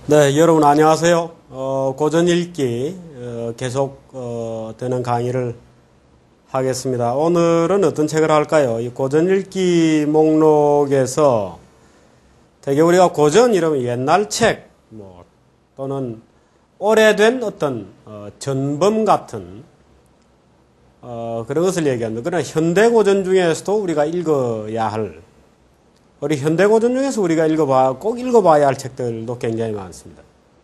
네, 여러분 안녕하세요. 고전 읽기 계속 되는 강의를 하겠습니다. 오늘은 어떤 책을 할까요? 이 고전 읽기 목록에서 되게 우리가 고전 이러면 옛날 책, 또는 오래된 어떤 전범 같은 그런 것을 얘기합니다. 그러나 현대 고전 중에서도 우리가 읽어야 할, 우리 현대 고전 중에서 우리가 꼭 읽어봐야 할 책들도 굉장히 많습니다.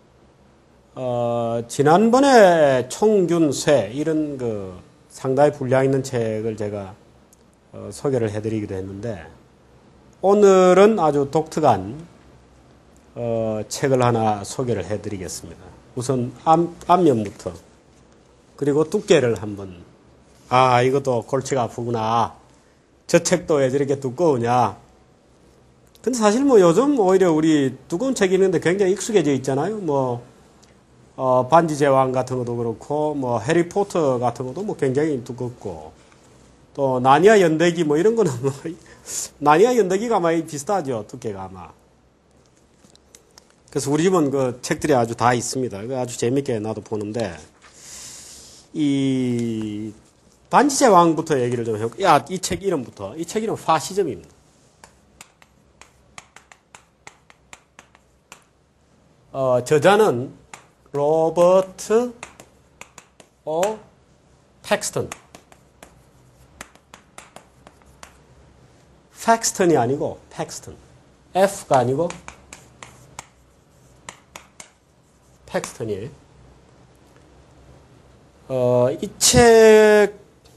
지난번에 총균쇠 이런 상당히 분량 있는 책을 제가 소개를 해드리기도 했는데, 오늘은 아주 독특한 책을 하나 소개를 해드리겠습니다. 우선 앞면부터, 그리고 두께를 한번. 이것도 골치가 아프구나. 저 책도 왜 저렇게 두꺼우냐. 근데 사실 요즘 오히려 우리 두꺼운 책이 있는데 굉장히 익숙해져 있잖아요. 반지 제왕 같은 것도 그렇고, 해리포터 같은 것도 굉장히 두껍고, 또 나니아 연대기 이런 거는 나니아 연대기가 아마 비슷하죠. 두께가 아마. 그래서 우리 집은 그 책들이 아주 다 있습니다. 아주 재밌게 나도 보는데, 이 반지 제왕부터 얘기를 좀 해볼게요. 이 책 이름부터. 이 책 이름 파시즘입니다. 저자는 로버트 O. 팩스턴. 팩스턴이 아니고 팩스턴. F가 아니고 팩스턴이에요. 이 책,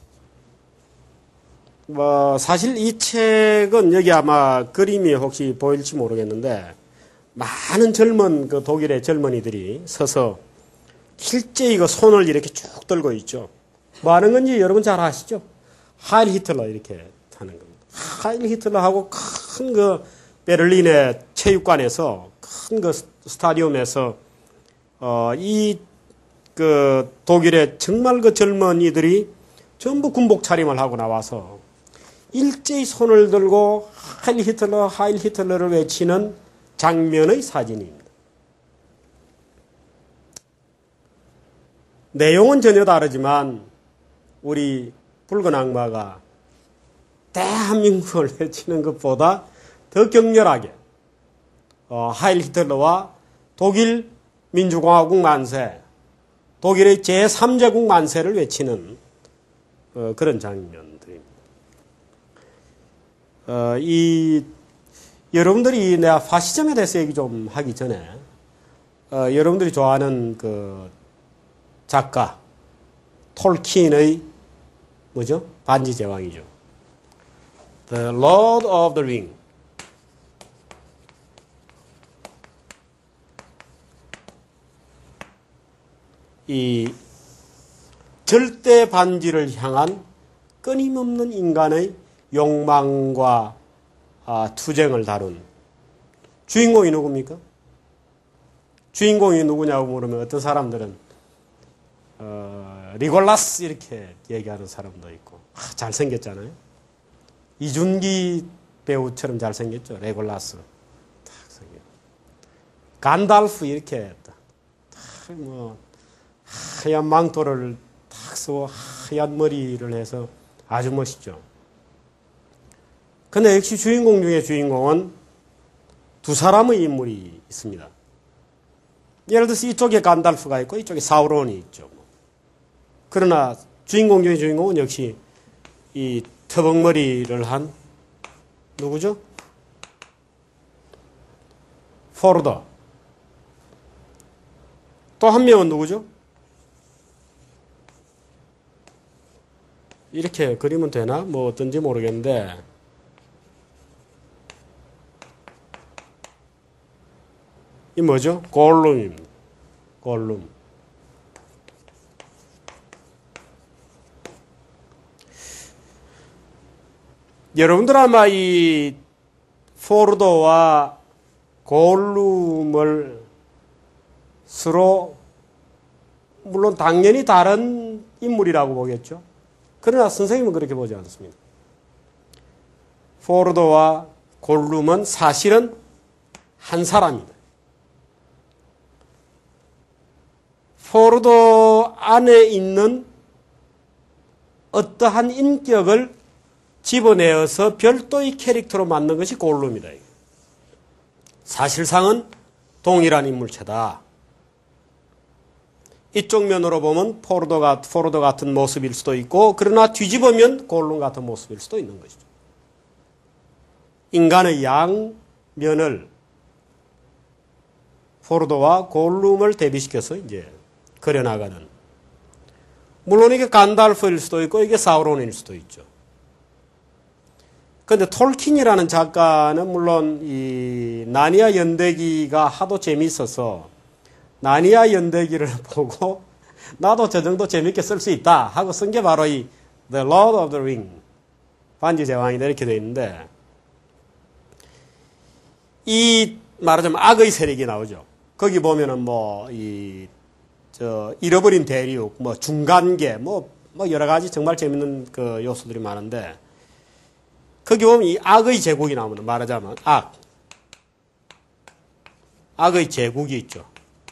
사실 이 책은 여기 아마 그림이 혹시 보일지 모르겠는데, 많은 젊은 독일의 젊은이들이 서서 실제 손을 이렇게 쭉 들고 있죠. 뭐 하는 건지 여러분 잘 아시죠? 하일 히틀러 이렇게 하는 겁니다. 하일 히틀러하고 큰 베를린의 체육관에서 큰 스타디움에서 이 독일의 정말 젊은이들이 전부 군복 차림을 하고 나와서 일제히 손을 들고 하일 히틀러를 외치는 장면의 사진입니다. 내용은 전혀 다르지만 우리 붉은 악마가 대한민국을 외치는 것보다 더 격렬하게 하일 히틀러와 독일 민주공화국 만세, 독일의 제3제국 만세를 외치는 그런 장면들입니다. 여러분들이 내가 파시즘에 대해서 얘기 좀 하기 전에 여러분들이 좋아하는 작가 톨킨의 반지 제왕이죠. The Lord of the Ring. 이 절대 반지를 향한 끊임없는 인간의 욕망과 투쟁을 다룬 주인공이 누굽니까? 주인공이 누구냐고 물으면 어떤 사람들은 리골라스 이렇게 얘기하는 사람도 있고, 잘생겼잖아요. 이준기 배우처럼 잘생겼죠. 레골라스 딱 생겼. 간달프 이렇게 하얀 망토를 딱 쓰고 하얀 머리를 해서 아주 멋있죠. 근데 역시 주인공 중에 주인공은 두 사람의 인물이 있습니다. 예를 들어서 이쪽에 간달프가 있고 이쪽에 사우론이 있죠. 그러나 주인공 중에 주인공은 역시 이 터벅머리를 한 누구죠? 포르더. 또 한 명은 누구죠? 이렇게 그리면 되나? 어떤지 모르겠는데, 이 뭐죠? 골룸입니다. 골룸. 여러분들 아마 이 포르도와 골룸을 서로 물론 당연히 다른 인물이라고 보겠죠. 그러나 선생님은 그렇게 보지 않습니다. 포르도와 골룸은 사실은 한 사람입니다. 포르도 안에 있는 어떠한 인격을 집어내어서 별도의 캐릭터로 만든 것이 골룸이다. 사실상은 동일한 인물체다. 이쪽 면으로 보면 포르도 같은 모습일 수도 있고, 그러나 뒤집으면 골룸 같은 모습일 수도 있는 것이죠. 인간의 양면을 포르도와 골룸을 대비시켜서 이제 그려나가는. 물론 이게 간달프일 수도 있고, 이게 사우론일 수도 있죠. 그런데 톨킨이라는 작가는 물론 이 나니아 연대기가 하도 재미있어서 나니아 연대기를 보고 나도 저 정도 재밌게 쓸 수 있다 하고 쓴 게 바로 이 The Lord of the Ring, 반지 제왕이다 이렇게 되어 있는데, 이 말하자면 악의 세력이 나오죠. 거기 보면은 뭐 잃어버린 대륙, 뭐 중간계, 뭐 여러 가지 정말 재밌는 그 요소들이 많은데, 거기 보면 이 악의 제국이 나옵니다. 말하자면 악의 제국이 있죠.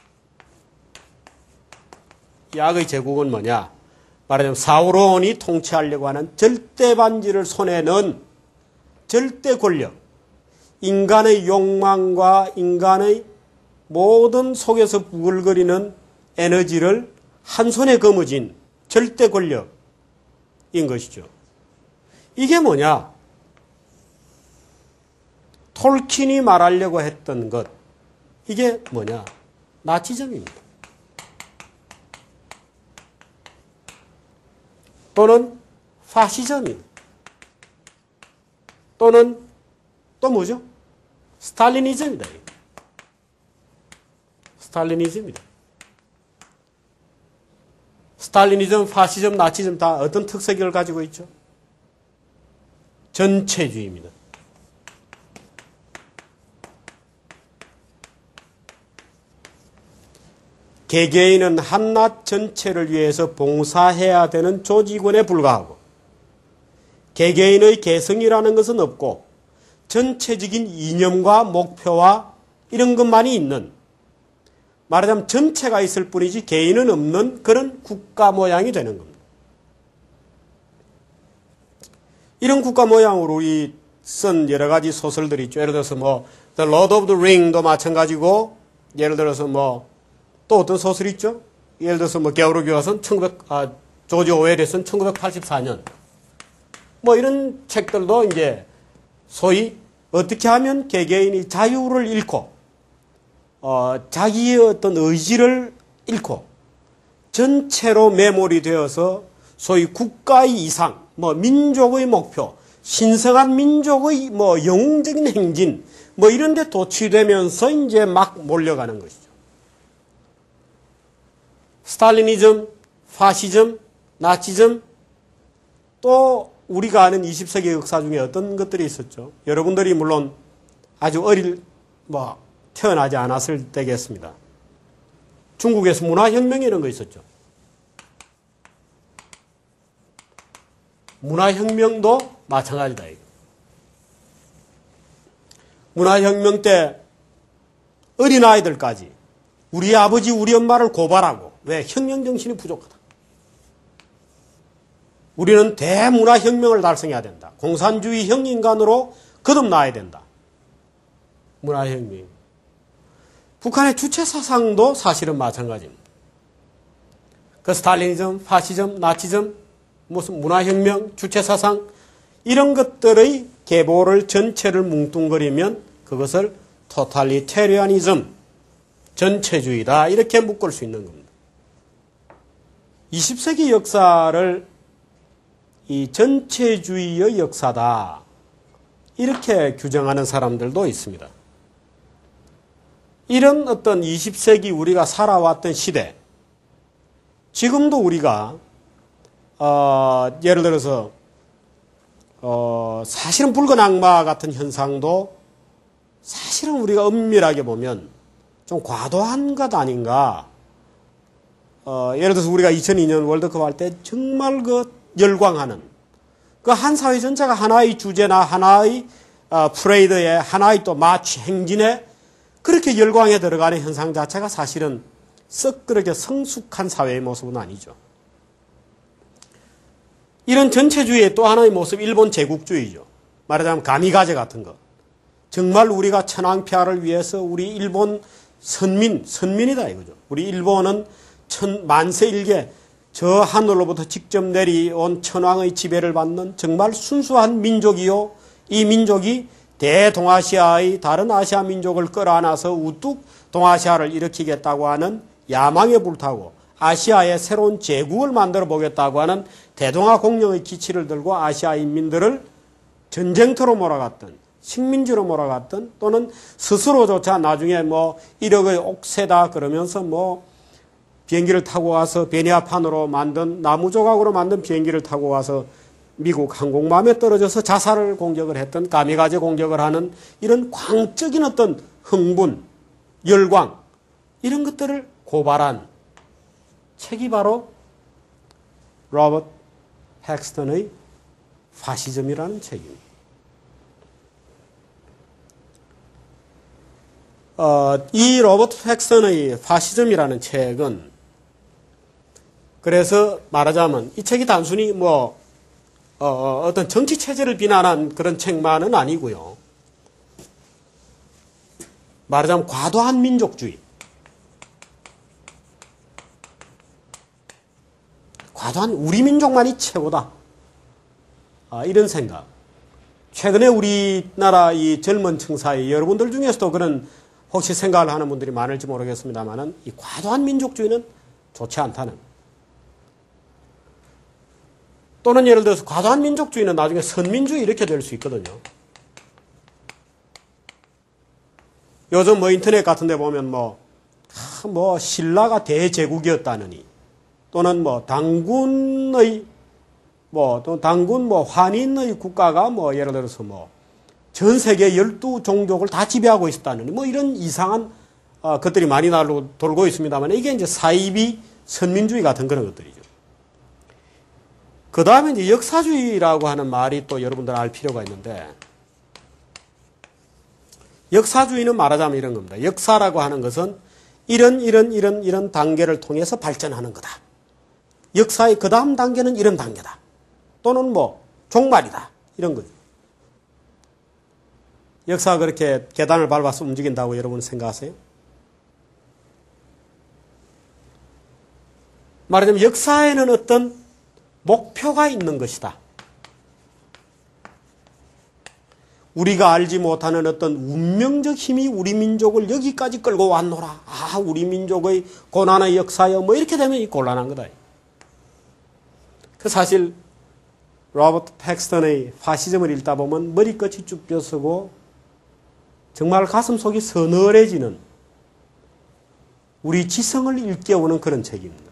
이 악의 제국은 뭐냐? 말하자면 사우론이 통치하려고 하는 절대 반지를 손에 넣은 절대 권력, 인간의 욕망과 인간의 모든 속에서 부글거리는 에너지를 한 손에 거머쥔 절대 권력인 것이죠. 이게 뭐냐? 톨킨이 말하려고 했던 것, 이게 뭐냐? 나치즘입니다. 또는 파시즘입니다. 또는 또 뭐죠? 스탈리니즘이다. 스탈리니즘이다. 스탈리니즘, 파시즘, 나치즘 다 어떤 특색을 가지고 있죠? 전체주의입니다. 개개인은 한낱 전체를 위해서 봉사해야 되는 조직원에 불과하고, 개개인의 개성이라는 것은 없고 전체적인 이념과 목표와 이런 것만이 있는, 말하자면 전체가 있을 뿐이지 개인은 없는 그런 국가 모양이 되는 겁니다. 이런 국가 모양으로 우리 쓴 여러 가지 소설들이 있죠. 예를 들어서 뭐 The Lord of the Ring도 마찬가지고, 예를 들어서 뭐 또 어떤 소설이 있죠? 예를 들어서 뭐 게오르 교화선 조지 오웰의 선 1984년 뭐 이런 책들도 이제 소위 어떻게 하면 개개인이 자유를 잃고 자기의 어떤 의지를 잃고 전체로 매몰이 되어서 소위 국가의 이상, 뭐 민족의 목표, 신성한 민족의 뭐 영웅적인 행진, 뭐 이런 데 도취되면서 이제 막 몰려가는 것이죠. 스탈리니즘, 파시즘, 나치즘, 또 우리가 아는 20세기 역사 중에 어떤 것들이 있었죠. 여러분들이 물론 아주 태어나지 않았을 때겠습니다. 중국에서 문화혁명이 이런 거 있었죠. 문화혁명도 마찬가지다. 이거. 문화혁명 때 어린아이들까지 우리 아버지, 우리 엄마를 고발하고, 왜? 혁명정신이 부족하다. 우리는 대문화혁명을 달성해야 된다. 공산주의 형인간으로 거듭나야 된다. 문화혁명. 북한의 주체사상도 사실은 마찬가지입니다. 그 스탈리니즘, 파시즘, 나치즘, 무슨 문화혁명, 주체사상, 이런 것들의 계보를 전체를 뭉뚱거리면 그것을 토탈리테리아니즘, 전체주의다. 이렇게 묶을 수 있는 겁니다. 20세기 역사를 이 전체주의의 역사다. 이렇게 규정하는 사람들도 있습니다. 이런 어떤 20세기 우리가 살아왔던 시대, 지금도 우리가 예를 들어서 사실은 붉은 악마 같은 현상도 사실은 우리가 엄밀하게 보면 좀 과도한 것 아닌가. 예를 들어서 우리가 2002년 월드컵 할 때 정말 열광하는 그 한 사회 전체가 하나의 주제나 하나의 프레이드에 하나의 또 마치 행진에 그렇게 열광에 들어가는 현상 자체가 사실은 썩 그렇게 성숙한 사회의 모습은 아니죠. 이런 전체주의의 또 하나의 모습, 일본 제국주의죠. 말하자면 가미가제 같은 것. 정말 우리가 천황폐하를 위해서 우리 일본 선민이다 이거죠. 우리 일본은 만세일계 저 하늘로부터 직접 내려온 천황의 지배를 받는 정말 순수한 민족이요. 이 민족이 대동아시아의 다른 아시아 민족을 끌어안아서 우뚝 동아시아를 일으키겠다고 하는 야망에 불타고 아시아의 새로운 제국을 만들어 보겠다고 하는 대동아 공영의 기치를 들고 아시아 인민들을 전쟁터로 몰아갔던 식민지로 몰아갔던 또는 스스로조차 나중에 뭐 1억의 옥새다 그러면서 뭐 비행기를 타고 와서 베니아판으로 만든 나무 조각으로 만든 비행기를 타고 와서 미국 항공모함에 떨어져서 자살을 공격을 했던 가미가제 공격을 하는 이런 광적인 어떤 흥분, 열광 이런 것들을 고발한 책이 바로 로버트 팩스턴의 파시즘이라는 책입니다. 이 로버트 팩스턴의 파시즘이라는 책은 그래서 말하자면 이 책이 단순히 어떤 정치 체제를 비난한 그런 책만은 아니고요. 말하자면 과도한 민족주의, 과도한 우리 민족만이 최고다. 이런 생각. 최근에 우리나라 이 젊은 층 사이 여러분들 중에서도 그런 혹시 생각을 하는 분들이 많을지 모르겠습니다만은 이 과도한 민족주의는 좋지 않다는. 또는 예를 들어서 과도한 민족주의는 나중에 선민주의 이렇게 될 수 있거든요. 요즘 인터넷 같은 데 보면 신라가 대제국이었다느니 또는 당군의 환인의 국가가 예를 들어서 전 세계 12종족을 다 지배하고 있었다느니 이런 이상한 것들이 많이 돌고 있습니다만 이게 이제 사이비 선민주의 같은 그런 것들이죠. 그 다음에 이제 역사주의라고 하는 말이 또 여러분들 알 필요가 있는데 역사주의는 말하자면 이런 겁니다. 역사라고 하는 것은 이런 단계를 통해서 발전하는 거다. 역사의 그 다음 단계는 이런 단계다. 또는 종말이다. 이런 거죠. 역사가 그렇게 계단을 밟아서 움직인다고 여러분 생각하세요? 말하자면 역사에는 어떤 목표가 있는 것이다. 우리가 알지 못하는 어떤 운명적 힘이 우리 민족을 여기까지 끌고 왔노라. 우리 민족의 고난의 역사여. 이렇게 되면 이 곤란한 거다. 사실 로버트 팩스턴의 파시즘을 읽다 보면 머리끝이 쭉 펴서고 정말 가슴속이 서늘해지는 우리 지성을 일깨우는 그런 책입니다.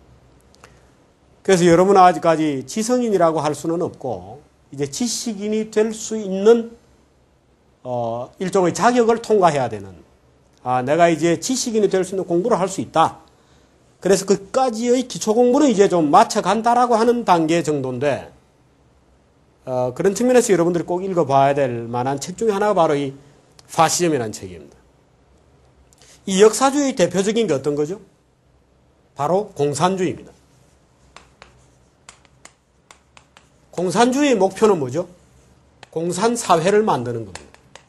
그래서 여러분은 아직까지 지성인이라고 할 수는 없고 이제 지식인이 될 수 있는 일종의 자격을 통과해야 되는 내가 이제 지식인이 될 수 있는 공부를 할 수 있다. 그래서 그까지의 기초 공부는 이제 좀 맞춰간다라고 하는 단계 정도인데 그런 측면에서 여러분들이 꼭 읽어봐야 될 만한 책 중에 하나가 바로 이 파시즘이라는 책입니다. 이 역사주의 대표적인 게 어떤 거죠? 바로 공산주의입니다. 공산주의의 목표는 뭐죠? 공산사회를 만드는 겁니다.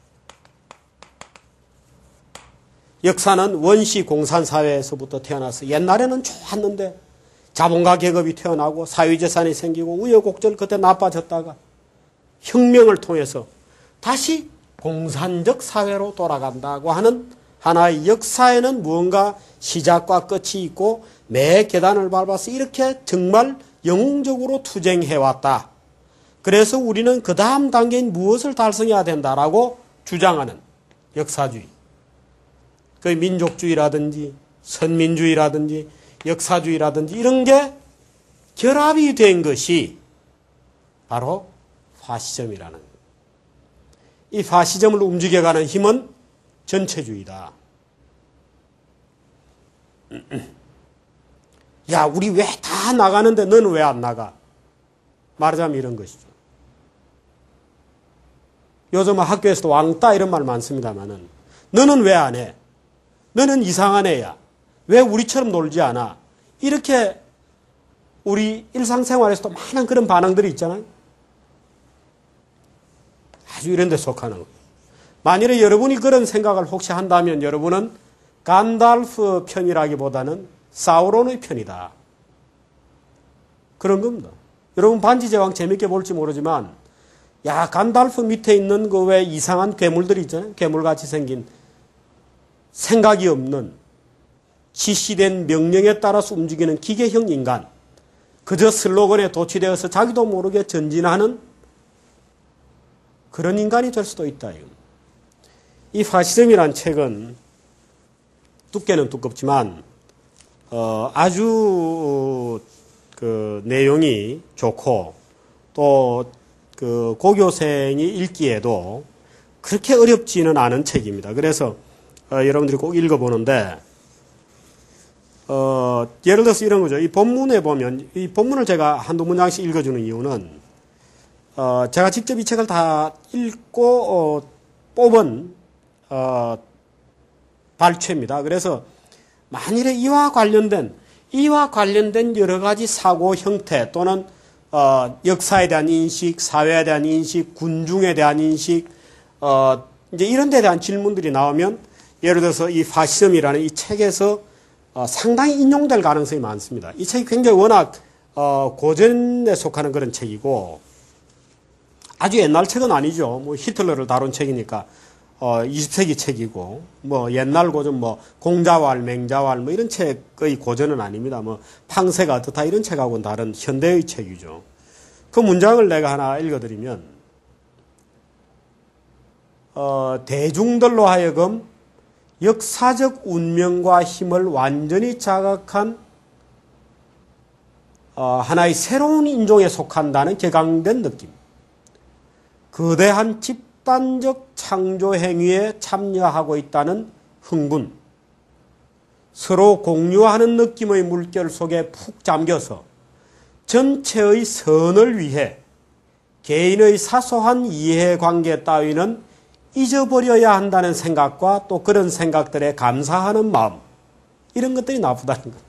역사는 원시 공산사회에서부터 태어나서 옛날에는 좋았는데 자본가 계급이 태어나고 사회재산이 생기고 우여곡절 그때 나빠졌다가 혁명을 통해서 다시 공산적 사회로 돌아간다고 하는 하나의 역사에는 무언가 시작과 끝이 있고 매 계단을 밟아서 이렇게 정말 영웅적으로 투쟁해왔다. 그래서 우리는 그 다음 단계인 무엇을 달성해야 된다라고 주장하는 역사주의. 그 민족주의라든지 선민주의라든지 역사주의라든지 이런 게 결합이 된 것이 바로 파시즘이라는 거예요. 이 파시즘을 움직여가는 힘은 전체주의다. 야, 우리 왜 다 나가는데 너는 왜 안 나가? 말하자면 이런 것이죠. 요즘 학교에서도 왕따 이런 말 많습니다만은 너는 왜 안 해? 너는 이상한 애야. 왜 우리처럼 놀지 않아? 이렇게 우리 일상생활에서도 많은 그런 반응들이 있잖아요. 아주 이런 데 속하는 거예요. 만일에 여러분이 그런 생각을 혹시 한다면 여러분은 간달프 편이라기보다는 사우론의 편이다. 그런 겁니다. 여러분 반지제왕 재밌게 볼지 모르지만 야, 간달프 밑에 있는 그 왜 이상한 괴물들이 있잖아요. 괴물같이 생긴 생각이 없는 지시된 명령에 따라서 움직이는 기계형 인간. 그저 슬로건에 도취되어서 자기도 모르게 전진하는 그런 인간이 될 수도 있다. 이 파시즘이란 책은 두께는 두껍지만 아주 그 내용이 좋고 또 그 고교생이 읽기에도 그렇게 어렵지는 않은 책입니다. 그래서 여러분들이 꼭 읽어보는데 예를 들어서 이런 거죠. 이 본문에 보면 이 본문을 제가 한두 문장씩 읽어주는 이유는 제가 직접 이 책을 다 읽고 뽑은 발췌입니다. 그래서 만일에 이와 관련된 여러 가지 사고 형태 또는 역사에 대한 인식, 사회에 대한 인식, 군중에 대한 인식, 이제 이런 데 대한 질문들이 나오면 예를 들어서 이 파시즘이라는 이 책에서 상당히 인용될 가능성이 많습니다. 이 책이 굉장히 워낙 고전에 속하는 그런 책이고 아주 옛날 책은 아니죠. 뭐 히틀러를 다룬 책이니까 20세기 책이고 뭐 옛날 고전 뭐 공자왈, 맹자왈 뭐 이런 책의 고전은 아닙니다. 뭐 팡세가 어떻다 이런 책하고는 다른 현대의 책이죠. 그 문장을 내가 하나 읽어드리면 대중들로 하여금 역사적 운명과 힘을 완전히 자각한 하나의 새로운 인종에 속한다는 격앙된 느낌. 거대한 집단적 창조 행위에 참여하고 있다는 흥분. 서로 공유하는 느낌의 물결 속에 푹 잠겨서 전체의 선을 위해 개인의 사소한 이해관계 따위는 잊어버려야 한다는 생각과 또 그런 생각들에 감사하는 마음, 이런 것들이 나쁘다는 겁니다.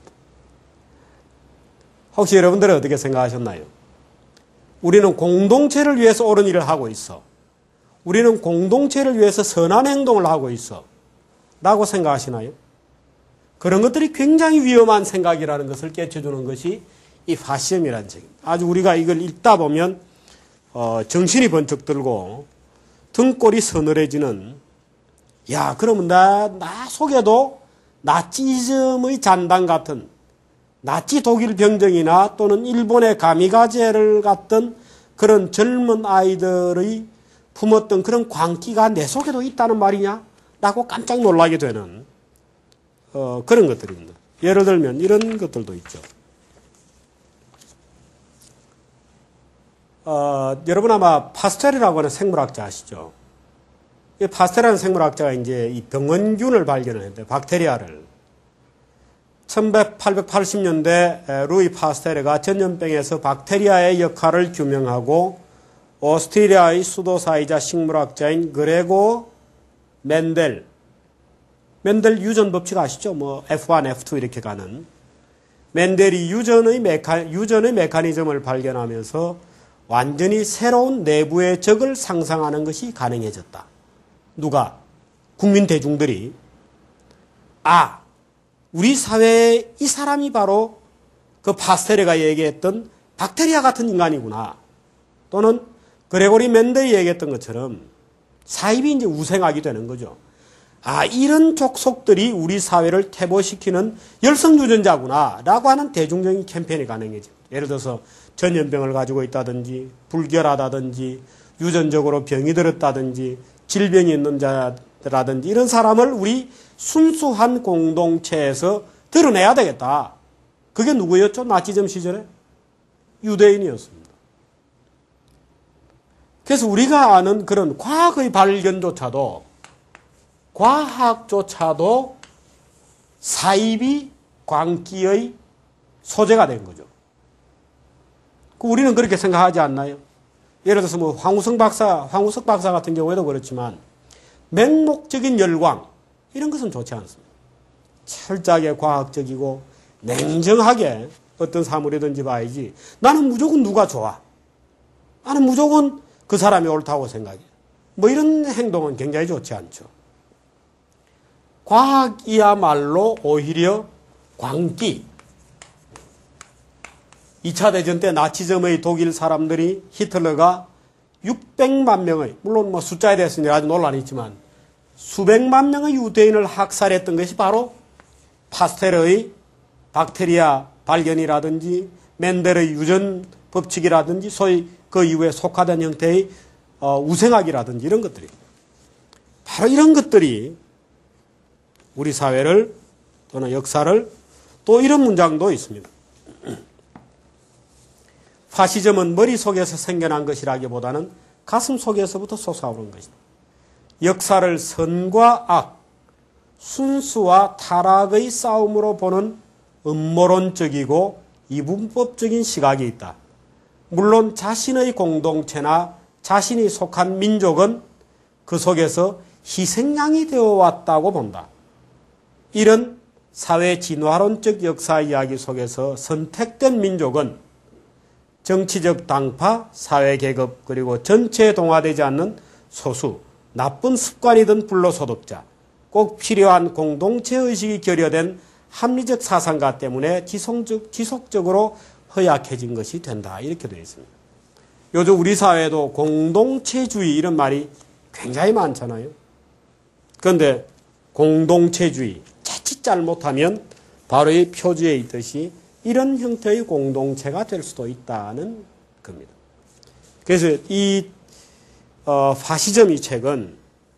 혹시 여러분들은 어떻게 생각하셨나요? 우리는 공동체를 위해서 옳은 일을 하고 있어. 우리는 공동체를 위해서 선한 행동을 하고 있어. 라고 생각하시나요? 그런 것들이 굉장히 위험한 생각이라는 것을 깨쳐주는 것이 이 파시즘이라는 책입니다. 아주 우리가 이걸 읽다 보면 정신이 번쩍 들고 등골이 서늘해지는, 야, 그러면 나 속에도 나치즘의 잔당 같은, 나치 독일 병정이나 또는 일본의 가미가제를 같은 그런 젊은 아이들의 품었던 그런 광기가 내 속에도 있다는 말이냐? 라고 깜짝 놀라게 되는 그런 것들입니다. 예를 들면 이런 것들도 있죠. 여러분 아마 파스텔이라고 하는 생물학자 아시죠? 이 파스텔이라는 생물학자가 이제 이 병원균을 발견을 했는데, 박테리아를. 1880년대 루이 파스텔가 전염병에서 박테리아의 역할을 규명하고 오스트리아의 수도사이자 식물학자인 그레고 맨델 유전 법칙 아시죠? 뭐 F1, F2 이렇게 가는 맨델이 유전의 메커니즘을 발견하면서 완전히 새로운 내부의 적을 상상하는 것이 가능해졌다. 누가? 국민 대중들이. 우리 사회에 이 사람이 바로 그 파스텔레가 얘기했던 박테리아 같은 인간이구나. 또는 그레고리 맨델이 얘기했던 것처럼 사입이 이제 우생하게 되는 거죠. 이런 족속들이 우리 사회를 퇴보시키는 열성유전자구나 라고 하는 대중적인 캠페인이 가능해집니다. 예를 들어서 전염병을 가지고 있다든지 불결하다든지 유전적으로 병이 들었다든지 질병이 있는 자라든지 이런 사람을 우리 순수한 공동체에서 드러내야 되겠다. 그게 누구였죠? 나치즘 시절에? 유대인이었습니다. 그래서 우리가 아는 그런 과학의 발견조차도 과학조차도 사이비 광기의 소재가 된 거죠. 우리는 그렇게 생각하지 않나요? 예를 들어서 뭐 황우석 박사 같은 경우에도 그렇지만 맹목적인 열광 이런 것은 좋지 않습니다. 철저하게 과학적이고 냉정하게 어떤 사물이든지 봐야지 나는 무조건 누가 좋아. 나는 무조건 그 사람이 옳다고 생각해. 뭐 이런 행동은 굉장히 좋지 않죠. 과학이야말로 오히려 광기. 2차 대전 때 나치즘의 독일 사람들이 히틀러가 600만 명의, 물론 뭐 숫자에 대해서는 아주 논란이 있지만 수백만 명의 유대인을 학살했던 것이 바로 파스텔의 박테리아 발견이라든지 멘델의 유전 법칙이라든지 소위 그 이후에 속화된 형태의 우생학이라든지 이런 것들이 바로 이런 것들이 우리 사회를 또는 역사를 또 이런 문장도 있습니다. 파시즘은 머릿속에서 생겨난 것이라기보다는 가슴 속에서부터 솟아오른 것이다. 역사를 선과 악, 순수와 타락의 싸움으로 보는 음모론적이고 이분법적인 시각이 있다. 물론 자신의 공동체나 자신이 속한 민족은 그 속에서 희생양이 되어 왔다고 본다. 이런 사회 진화론적 역사 이야기 속에서 선택된 민족은 정치적 당파, 사회계급 그리고 전체에 동화되지 않는 소수, 나쁜 습관이든 불로소득자, 꼭 필요한 공동체의식이 결여된 합리적 사상가 때문에 지속적으로 허약해진 것이 된다. 이렇게 되어 있습니다. 요즘 우리 사회에도 공동체주의 이런 말이 굉장히 많잖아요. 그런데 공동체주의, 자칫 잘못하면 바로 이 표지에 있듯이 이런 형태의 공동체가 될 수도 있다는 겁니다. 그래서 이 파시즘 이 책은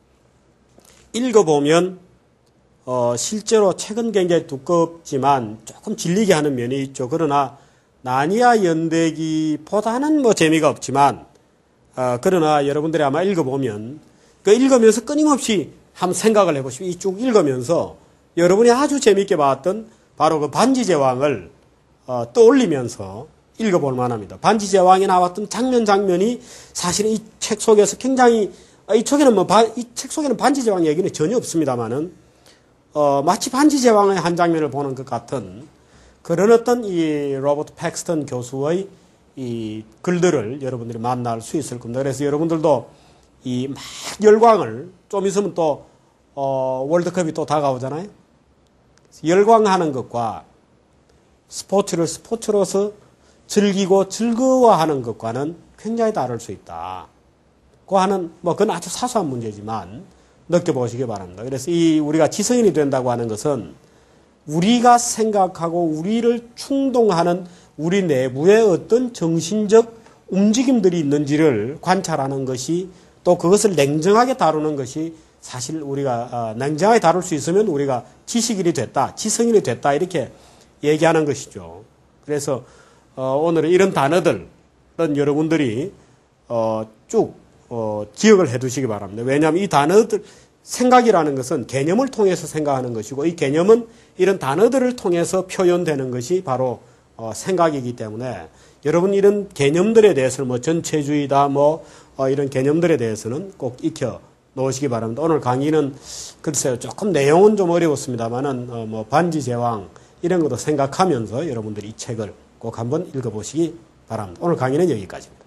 읽어보면 실제로 책은 굉장히 두껍지만 조금 질리게 하는 면이 있죠. 그러나 나니아 연대기보다는 뭐 재미가 없지만 그러나 여러분들이 아마 읽어보면 그 읽으면서 끊임없이 한번 생각을 해보시면 이 쭉 읽으면서 여러분이 아주 재미있게 봤던 바로 그 반지제왕을 떠올리면서 읽어볼 만합니다. 반지제왕에 나왔던 장면이 사실은 이 책 속에서 굉장히 이 책에는 이 책 속에는 반지제왕 얘기는 전혀 없습니다만은 마치 반지제왕의 한 장면을 보는 것 같은 그런 어떤 이 로버트 팩스턴 교수의 이 글들을 여러분들이 만날 수 있을 겁니다. 그래서 여러분들도 이 막 열광을 좀 있으면 또 월드컵이 또 다가오잖아요. 열광하는 것과 스포츠를 스포츠로서 즐기고 즐거워하는 것과는 굉장히 다를 수 있다. 그 하는 그건 아주 사소한 문제지만 느껴보시기 바랍니다. 그래서 우리가 지성인이 된다고 하는 것은 우리가 생각하고 우리를 충동하는 우리 내부에 어떤 정신적 움직임들이 있는지를 관찰하는 것이 또 그것을 냉정하게 다루는 것이 사실 우리가 냉정하게 다룰 수 있으면 우리가 지식인이 됐다, 지성인이 됐다 이렇게 얘기하는 것이죠. 그래서 오늘은 이런 단어들은 여러분들이 쭉 기억을 해 두시기 바랍니다. 왜냐하면 이 단어들 생각이라는 것은 개념을 통해서 생각하는 것이고 이 개념은 이런 단어들을 통해서 표현되는 것이 바로 생각이기 때문에 여러분 이런 개념들에 대해서는 뭐 전체주의다 이런 개념들에 대해서는 꼭 익혀 놓으시기 바랍니다. 오늘 강의는 글쎄요 조금 내용은 좀 어려웠습니다만은 반지제왕 이런 것도 생각하면서 여러분들이 이 책을 꼭 한번 읽어보시기 바랍니다. 오늘 강의는 여기까지입니다.